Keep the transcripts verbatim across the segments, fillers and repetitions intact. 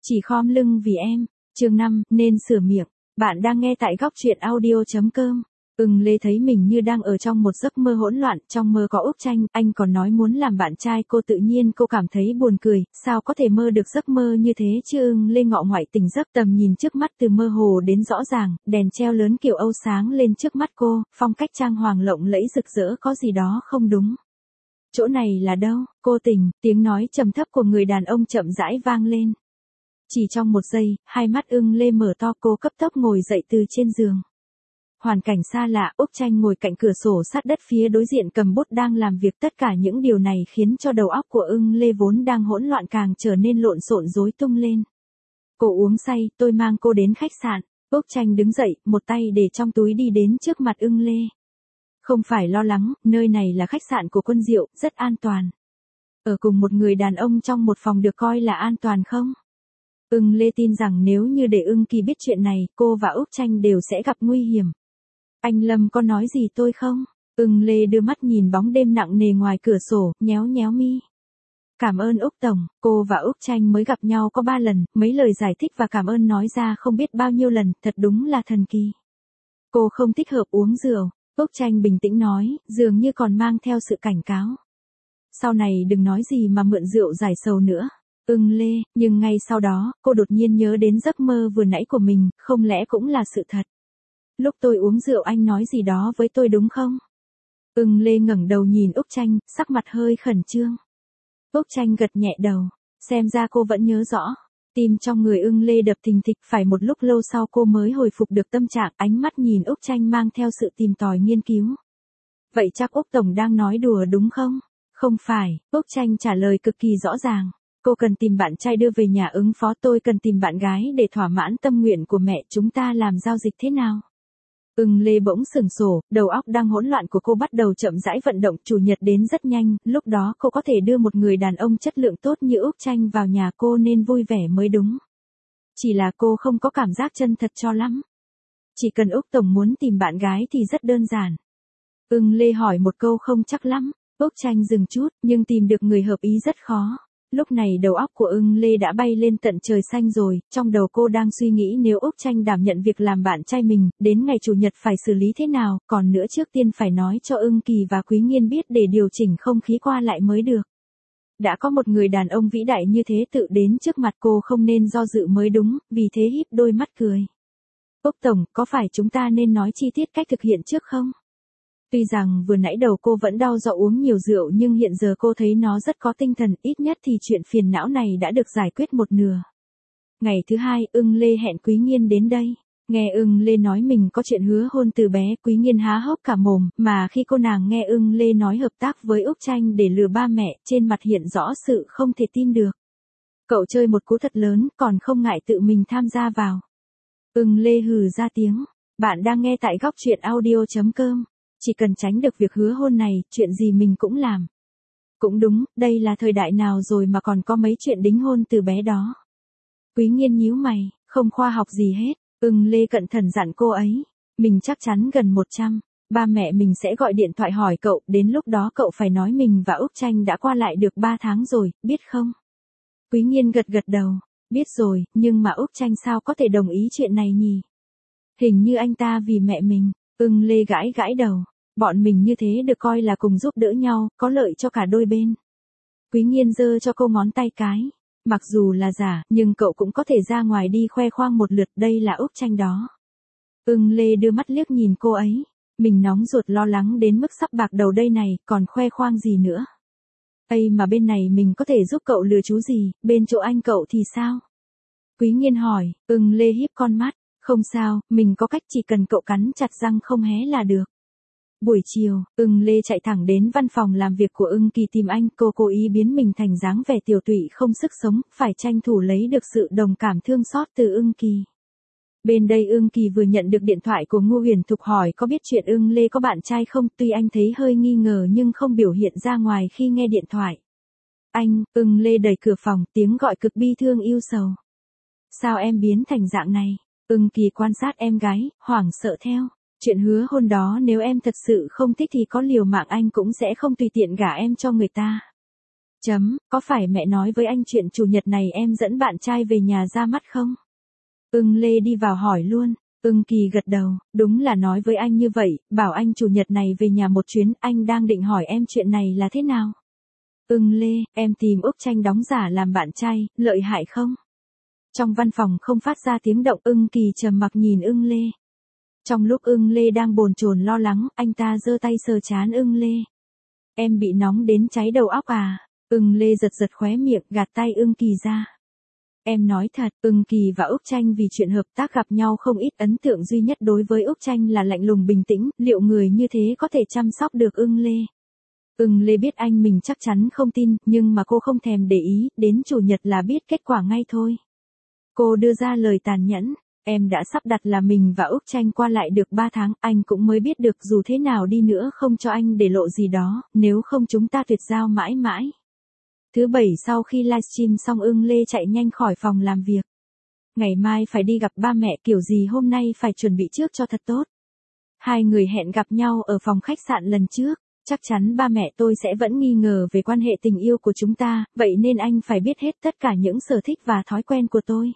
Chỉ khom lưng vì em. Chương năm, nên sửa miệng. Bạn đang nghe tại góc truyện audio chấm com. Ưng Lê thấy mình như đang ở trong một giấc mơ hỗn loạn, trong mơ có Úc Tranh, anh còn nói muốn làm bạn trai cô, tự nhiên cô cảm thấy buồn cười, sao có thể mơ được giấc mơ như thế chứ. Ưng Lê ngọ ngoại tỉnh giấc, tầm nhìn trước mắt từ mơ hồ đến rõ ràng, đèn treo lớn kiểu Âu sáng lên trước mắt cô, phong cách trang hoàng lộng lẫy rực rỡ, có gì đó không đúng. Chỗ này là đâu? Cô tỉnh, tiếng nói trầm thấp của người đàn ông chậm rãi vang lên. Chỉ trong một giây, hai mắt Ưng Lê mở to, cô cấp tốc ngồi dậy từ trên giường. Hoàn cảnh xa lạ, Úc Tranh ngồi cạnh cửa sổ sát đất phía đối diện cầm bút đang làm việc, tất cả những điều này khiến cho đầu óc của Ưng Lê vốn đang hỗn loạn càng trở nên lộn xộn rối tung lên. Cô uống say, tôi mang cô đến khách sạn. Úc Tranh đứng dậy, một tay để trong túi đi đến trước mặt Ưng Lê. Không phải lo lắng, nơi này là khách sạn của Quân Diệu, rất an toàn. Ở cùng một người đàn ông trong một phòng được coi là an toàn không? Ưng Lê tin rằng nếu như để Ưng Kỳ biết chuyện này, cô và Úc Tranh đều sẽ gặp nguy hiểm. Anh Lâm có nói gì tôi không? Ưng Lê đưa mắt nhìn bóng đêm nặng nề ngoài cửa sổ, nhéo nhéo mi. Cảm ơn Úc Tổng, cô và Úc Tranh mới gặp nhau có ba lần, mấy lời giải thích và cảm ơn nói ra không biết bao nhiêu lần, thật đúng là thần kỳ. Cô không thích hợp uống rượu, Úc Tranh bình tĩnh nói, dường như còn mang theo sự cảnh cáo. Sau này đừng nói gì mà mượn rượu giải sầu nữa. Ưng Lê, nhưng ngay sau đó, cô đột nhiên nhớ đến giấc mơ vừa nãy của mình, không lẽ cũng là sự thật. Lúc tôi uống rượu anh nói gì đó với tôi đúng không? Ưng Lê ngẩng đầu nhìn Úc Tranh, sắc mặt hơi khẩn trương. Úc Tranh gật nhẹ đầu, xem ra cô vẫn nhớ rõ. Tim trong người Ưng Lê đập thình thịch, phải một lúc lâu sau cô mới hồi phục được tâm trạng, ánh mắt nhìn Úc Tranh mang theo sự tìm tòi nghiên cứu. Vậy chắc Úc Tổng đang nói đùa đúng không? Không phải, Úc Tranh trả lời cực kỳ rõ ràng. Cô cần tìm bạn trai đưa về nhà ứng phó, tôi cần tìm bạn gái để thỏa mãn tâm nguyện của mẹ, chúng ta làm giao dịch thế nào? Ưng Lê bỗng sừng sổ, đầu óc đang hỗn loạn của cô bắt đầu chậm rãi vận động, chủ nhật đến rất nhanh, lúc đó cô có thể đưa một người đàn ông chất lượng tốt như Úc Tranh vào nhà cô nên vui vẻ mới đúng. Chỉ là cô không có cảm giác chân thật cho lắm. Chỉ cần Úc Tổng muốn tìm bạn gái thì rất đơn giản. Ưng Lê hỏi một câu không chắc lắm, Úc Tranh dừng chút, nhưng tìm được người hợp ý rất khó. Lúc này đầu óc của Ưng Lê đã bay lên tận trời xanh rồi, trong đầu cô đang suy nghĩ nếu Úc Tranh đảm nhận việc làm bạn trai mình, đến ngày chủ nhật phải xử lý thế nào, còn nữa trước tiên phải nói cho Ưng Kỳ và Quý Nghiên biết để điều chỉnh không khí qua lại mới được. Đã có một người đàn ông vĩ đại như thế tự đến trước mặt cô không nên do dự mới đúng, vì thế híp đôi mắt cười. Úc Tổng, có phải chúng ta nên nói chi tiết cách thực hiện trước không? Tuy rằng vừa nãy đầu cô vẫn đau do uống nhiều rượu nhưng hiện giờ cô thấy nó rất có tinh thần, ít nhất thì chuyện phiền não này đã được giải quyết một nửa. Ngày thứ hai, Ưng Lê hẹn Quý Nghiên đến đây. Nghe Ưng Lê nói mình có chuyện hứa hôn từ bé, Quý Nghiên há hốc cả mồm, mà khi cô nàng nghe Ưng Lê nói hợp tác với Úc Tranh để lừa ba mẹ, trên mặt hiện rõ sự không thể tin được. Cậu chơi một cú thật lớn, còn không ngại tự mình tham gia vào. Ưng Lê hừ ra tiếng. Bạn đang nghe tại góc truyện audio chấm com. Chỉ cần tránh được việc hứa hôn này, chuyện gì mình cũng làm. Cũng đúng, đây là thời đại nào rồi mà còn có mấy chuyện đính hôn từ bé đó. Quý Nghiên nhíu mày, không khoa học gì hết. Ưng Lê cẩn thận dặn cô ấy. Mình chắc chắn gần một trăm. Ba mẹ mình sẽ gọi điện thoại hỏi cậu, đến lúc đó cậu phải nói mình và Úc Tranh đã qua lại được ba tháng rồi, biết không? Quý Nghiên gật gật đầu. Biết rồi, nhưng mà Úc Tranh sao có thể đồng ý chuyện này nhỉ? Hình như anh ta vì mẹ mình. Ưng Lê gãi gãi đầu. Bọn mình như thế được coi là cùng giúp đỡ nhau, có lợi cho cả đôi bên. Quý Nghiên giơ cho cô ngón tay cái. Mặc dù là giả, nhưng cậu cũng có thể ra ngoài đi khoe khoang một lượt, đây là Úc Tranh đó. Ưng Lê đưa mắt liếc nhìn cô ấy. Mình nóng ruột lo lắng đến mức sắp bạc đầu đây này, còn khoe khoang gì nữa. Ây mà bên này mình có thể giúp cậu lừa chú gì, bên chỗ anh cậu thì sao? Quý Nghiên hỏi. Ưng Lê híp con mắt. Không sao, mình có cách, chỉ cần cậu cắn chặt răng không hé là được. Buổi chiều, Ưng Lê chạy thẳng đến văn phòng làm việc của Ưng Kỳ tìm anh, cô cố ý biến mình thành dáng vẻ tiểu tụy không sức sống, phải tranh thủ lấy được sự đồng cảm thương xót từ Ưng Kỳ. Bên đây Ưng Kỳ vừa nhận được điện thoại của Ngô Huyền Thục hỏi có biết chuyện Ưng Lê có bạn trai không, tuy anh thấy hơi nghi ngờ nhưng không biểu hiện ra ngoài khi nghe điện thoại. Anh, Ưng Lê đẩy cửa phòng, tiếng gọi cực bi thương yêu sầu. Sao em biến thành dạng này? Ưng Kỳ quan sát em gái, hoảng sợ theo. Chuyện hứa hôn đó nếu em thật sự không thích thì có liều mạng anh cũng sẽ không tùy tiện gả em cho người ta. Chấm, có phải mẹ nói với anh chuyện chủ nhật này em dẫn bạn trai về nhà ra mắt không? Ưng Lê đi vào hỏi luôn. Ưng Kỳ gật đầu, đúng là nói với anh như vậy, bảo anh chủ nhật này về nhà một chuyến, anh đang định hỏi em chuyện này là thế nào. Ưng Lê, em tìm Úc Tranh đóng giả làm bạn trai, lợi hại không? Trong văn phòng không phát ra tiếng động, Ưng Kỳ trầm mặc nhìn Ưng Lê. Trong lúc Ưng Lê đang bồn chồn lo lắng, anh ta giơ tay sờ trán Ưng Lê. Em bị nóng đến cháy đầu óc à? Ưng Lê giật giật khóe miệng, gạt tay Ưng Kỳ ra. Em nói thật, Ưng Kỳ và Úc Tranh vì chuyện hợp tác gặp nhau không ít, ấn tượng duy nhất đối với Úc Tranh là lạnh lùng bình tĩnh, liệu người như thế có thể chăm sóc được Ưng Lê? Ưng Lê biết anh mình chắc chắn không tin, nhưng mà cô không thèm để ý, đến chủ nhật là biết kết quả ngay thôi. Cô đưa ra lời tàn nhẫn, em đã sắp đặt là mình và Úc Tranh qua lại được ba tháng, anh cũng mới biết được dù thế nào đi nữa không cho anh để lộ gì đó, nếu không chúng ta tuyệt giao mãi mãi. Thứ bảy sau khi livestream xong Ưng Lê chạy nhanh khỏi phòng làm việc. Ngày mai phải đi gặp ba mẹ, kiểu gì hôm nay phải chuẩn bị trước cho thật tốt. Hai người hẹn gặp nhau ở phòng khách sạn lần trước. Chắc chắn ba mẹ tôi sẽ vẫn nghi ngờ về quan hệ tình yêu của chúng ta, vậy nên anh phải biết hết tất cả những sở thích và thói quen của tôi.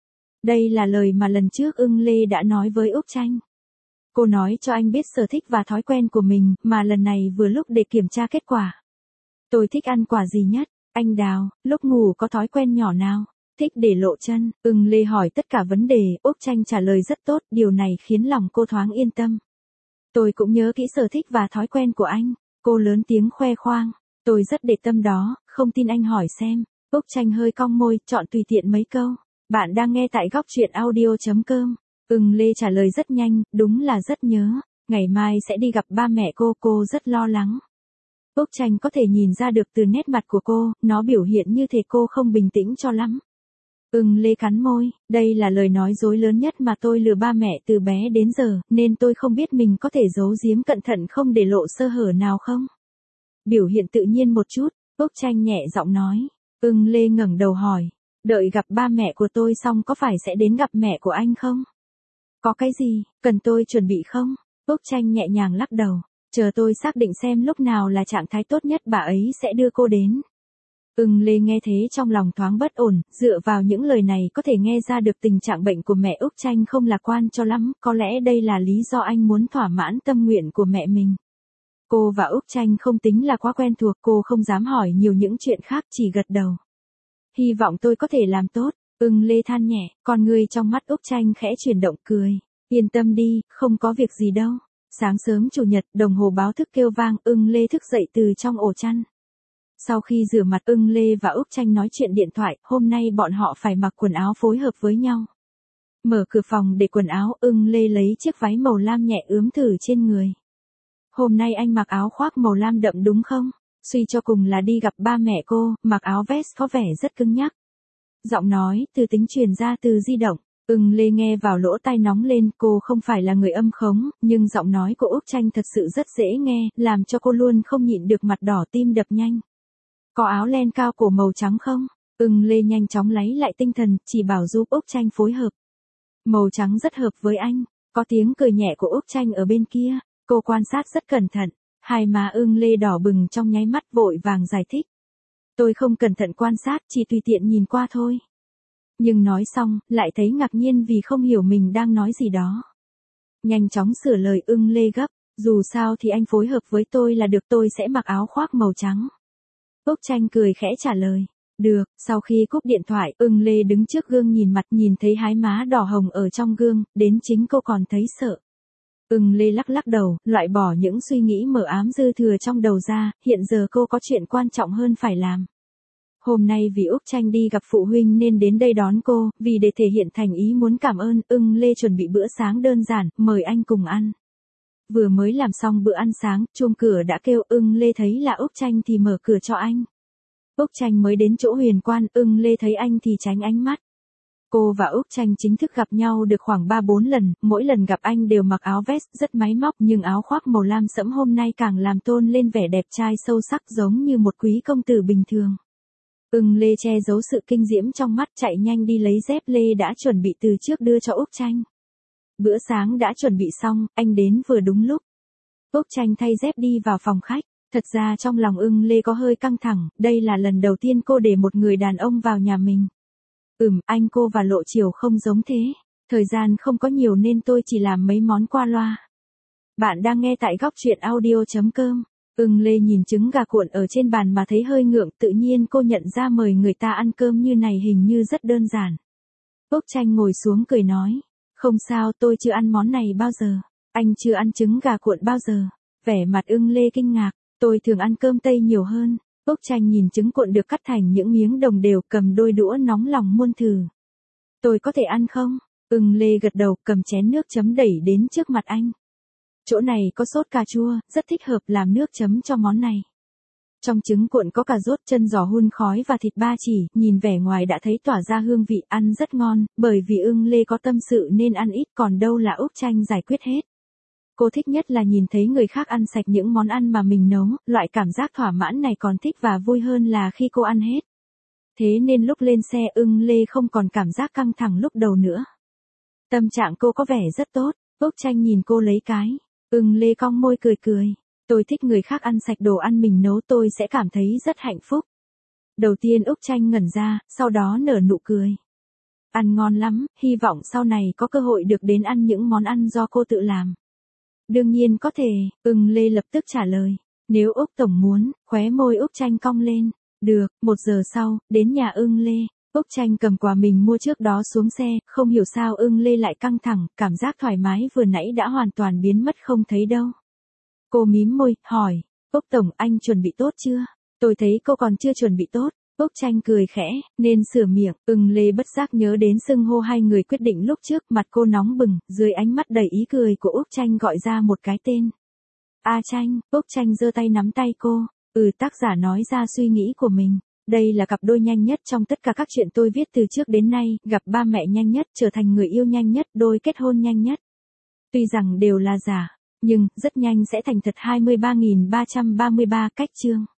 Đây là lời mà lần trước Ưng Lê đã nói với Úc Tranh. Cô nói cho anh biết sở thích và thói quen của mình, mà lần này vừa lúc để kiểm tra kết quả. Tôi thích ăn quả gì nhất? Anh Đào, lúc ngủ có thói quen nhỏ nào? Thích để lộ chân. Ưng Lê hỏi tất cả vấn đề, Úc Tranh trả lời rất tốt, điều này khiến lòng cô thoáng yên tâm. Tôi cũng nhớ kỹ sở thích và thói quen của anh. Cô lớn tiếng khoe khoang. Tôi rất để tâm đó, không tin anh hỏi xem. Úc Tranh hơi cong môi, chọn tùy tiện mấy câu. Bạn đang nghe tại góc truyện audio chấm com. Ưng Lê trả lời rất nhanh, đúng là rất nhớ. Ngày mai sẽ đi gặp ba mẹ cô, cô rất lo lắng. Úc Tranh có thể nhìn ra được từ nét mặt của cô, nó biểu hiện như thể cô không bình tĩnh cho lắm. Ưng Lê cắn môi, đây là lời nói dối lớn nhất mà tôi lừa ba mẹ từ bé đến giờ, nên tôi không biết mình có thể giấu giếm cẩn thận không để lộ sơ hở nào không. Biểu hiện tự nhiên một chút, Úc Tranh nhẹ giọng nói. Ưng Lê ngẩng đầu hỏi, đợi gặp ba mẹ của tôi xong có phải sẽ đến gặp mẹ của anh không? Có cái gì, cần tôi chuẩn bị không? Úc Tranh nhẹ nhàng lắc đầu, chờ tôi xác định xem lúc nào là trạng thái tốt nhất bà ấy sẽ đưa cô đến. Ưng Lê nghe thế trong lòng thoáng bất ổn, dựa vào những lời này có thể nghe ra được tình trạng bệnh của mẹ Úc Tranh không lạc quan cho lắm, có lẽ đây là lý do anh muốn thỏa mãn tâm nguyện của mẹ mình. Cô và Úc Tranh không tính là quá quen thuộc, cô không dám hỏi nhiều những chuyện khác, chỉ gật đầu. Hy vọng tôi có thể làm tốt. Ưng Lê than nhẹ, con người trong mắt Úc Tranh khẽ chuyển động, cười. Yên tâm đi, không có việc gì đâu. Sáng sớm chủ nhật, đồng hồ báo thức kêu vang, Ưng Lê thức dậy từ trong ổ chăn. Sau khi rửa mặt, Ưng Lê và Úc Tranh nói chuyện điện thoại, hôm nay bọn họ phải mặc quần áo phối hợp với nhau. Mở cửa phòng để quần áo, Ưng Lê lấy chiếc váy màu lam nhẹ ướm thử trên người. Hôm nay anh mặc áo khoác màu lam đậm đúng không? Suy cho cùng là đi gặp ba mẹ cô, mặc áo vest có vẻ rất cứng nhắc. Giọng nói từ tính truyền ra từ di động. Ưng Lê nghe vào lỗ tai nóng lên, cô không phải là người âm khống, nhưng giọng nói của Úc Tranh thật sự rất dễ nghe, làm cho cô luôn không nhịn được mặt đỏ tim đập nhanh. Có áo len cao cổ màu trắng không? Ưng Lê nhanh chóng lấy lại tinh thần, chỉ bảo giúp Úc Tranh phối hợp. Màu trắng rất hợp với anh. Có tiếng cười nhẹ của Úc Tranh ở bên kia. Cô quan sát rất cẩn thận. Hai má Ưng Lê đỏ bừng trong nháy mắt, vội vàng giải thích. Tôi không cẩn thận quan sát, chỉ tùy tiện nhìn qua thôi. Nhưng nói xong, lại thấy ngạc nhiên vì không hiểu mình đang nói gì đó. Nhanh chóng sửa lời, Ưng Lê gấp. Dù sao thì anh phối hợp với tôi là được, tôi sẽ mặc áo khoác màu trắng. Úc Tranh cười khẽ trả lời. Được. Sau khi cúp điện thoại, Ưng Lê đứng trước gương nhìn mặt, nhìn thấy hai má đỏ hồng ở trong gương, đến chính cô còn thấy sợ. Ưng Lê lắc lắc đầu, loại bỏ những suy nghĩ mờ ám dư thừa trong đầu ra, hiện giờ cô có chuyện quan trọng hơn phải làm. Hôm nay vì Úc Tranh đi gặp phụ huynh nên đến đây đón cô, vì để thể hiện thành ý muốn cảm ơn, Ưng Lê chuẩn bị bữa sáng đơn giản, mời anh cùng ăn. Vừa mới làm xong bữa ăn sáng, chuông cửa đã kêu, Ưng Lê thấy là Úc Tranh thì mở cửa cho anh. Úc Tranh mới đến chỗ huyền quan, Ưng Lê thấy anh thì tránh ánh mắt. Cô và Úc Tranh chính thức gặp nhau được khoảng ba bốn lần, mỗi lần gặp anh đều mặc áo vest rất máy móc, nhưng áo khoác màu lam sẫm hôm nay càng làm tôn lên vẻ đẹp trai sâu sắc, giống như một quý công tử bình thường. Ưng Lê che giấu sự kinh diễm trong mắt, chạy nhanh đi lấy dép lê đã chuẩn bị từ trước đưa cho Úc Tranh. Bữa sáng đã chuẩn bị xong, anh đến vừa đúng lúc. Úc Tranh thay dép đi vào phòng khách, Thật ra trong lòng Ưng Lê có hơi căng thẳng, đây là lần đầu tiên cô để một người đàn ông vào nhà mình. Ừm, anh cô và Lộ Chiều không giống thế. Thời gian không có nhiều nên tôi chỉ làm mấy món qua loa. Bạn đang nghe tại góc truyện audio chấm com. Ưng Lê nhìn trứng gà cuộn ở trên bàn mà thấy hơi ngượng, tự nhiên cô nhận ra mời người ta ăn cơm như này hình như rất đơn giản. Úc Tranh ngồi xuống cười nói, không sao, tôi chưa ăn món này bao giờ. Anh chưa ăn trứng gà cuộn bao giờ. Vẻ mặt Ưng Lê kinh ngạc, tôi thường ăn cơm Tây nhiều hơn. Úc Tranh nhìn trứng cuộn được cắt thành những miếng đồng đều, cầm đôi đũa nóng lòng muôn thử. Tôi có thể ăn không? Ưng Lê gật đầu, cầm chén nước chấm đẩy đến trước mặt anh. Chỗ này có sốt cà chua, rất thích hợp làm nước chấm cho món này. Trong trứng cuộn có cà rốt, chân giò hun khói và thịt ba chỉ, nhìn vẻ ngoài đã thấy tỏa ra hương vị, ăn rất ngon, bởi vì Ưng Lê có tâm sự nên ăn ít, còn đâu là Úc Tranh giải quyết hết. Cô thích nhất là nhìn thấy người khác ăn sạch những món ăn mà mình nấu, loại cảm giác thỏa mãn này còn thích và vui hơn là khi cô ăn hết. Thế nên lúc lên xe Ưng Lê không còn cảm giác căng thẳng lúc đầu nữa. Tâm trạng cô có vẻ rất tốt. Úc Tranh nhìn cô lấy cái. Ưng Lê cong môi cười cười. Tôi thích người khác ăn sạch đồ ăn mình nấu, tôi sẽ cảm thấy rất hạnh phúc. Đầu tiên Úc Tranh ngẩn ra, sau đó nở nụ cười. Ăn ngon lắm, hy vọng sau này có cơ hội được đến ăn những món ăn do cô tự làm. Đương nhiên có thể, Ưng Lê lập tức trả lời. Nếu Úc Tổng muốn, khóe môi Úc Tranh cong lên. Được, một giờ sau, đến nhà Ưng Lê. Úc Tranh cầm quà mình mua trước đó xuống xe, không hiểu sao Ưng Lê lại căng thẳng, cảm giác thoải mái vừa nãy đã hoàn toàn biến mất không thấy đâu. Cô mím môi, hỏi, Úc Tổng anh chuẩn bị tốt chưa? Tôi thấy cô còn chưa chuẩn bị tốt. Úc Tranh cười khẽ, nên sửa miệng. Ưng Lê bất giác nhớ đến xưng hô hai người quyết định lúc trước, mặt cô nóng bừng, dưới ánh mắt đầy ý cười của Úc Tranh gọi ra một cái tên. A Tranh. Úc Tranh giơ tay nắm tay cô. Ừ, tác giả nói ra suy nghĩ của mình. Đây là cặp đôi nhanh nhất trong tất cả các chuyện tôi viết từ trước đến nay, gặp ba mẹ nhanh nhất, trở thành người yêu nhanh nhất, đôi kết hôn nhanh nhất. Tuy rằng đều là giả, nhưng rất nhanh sẽ thành thật. Hai mươi ba nghìn ba trăm ba mươi ba cách chương.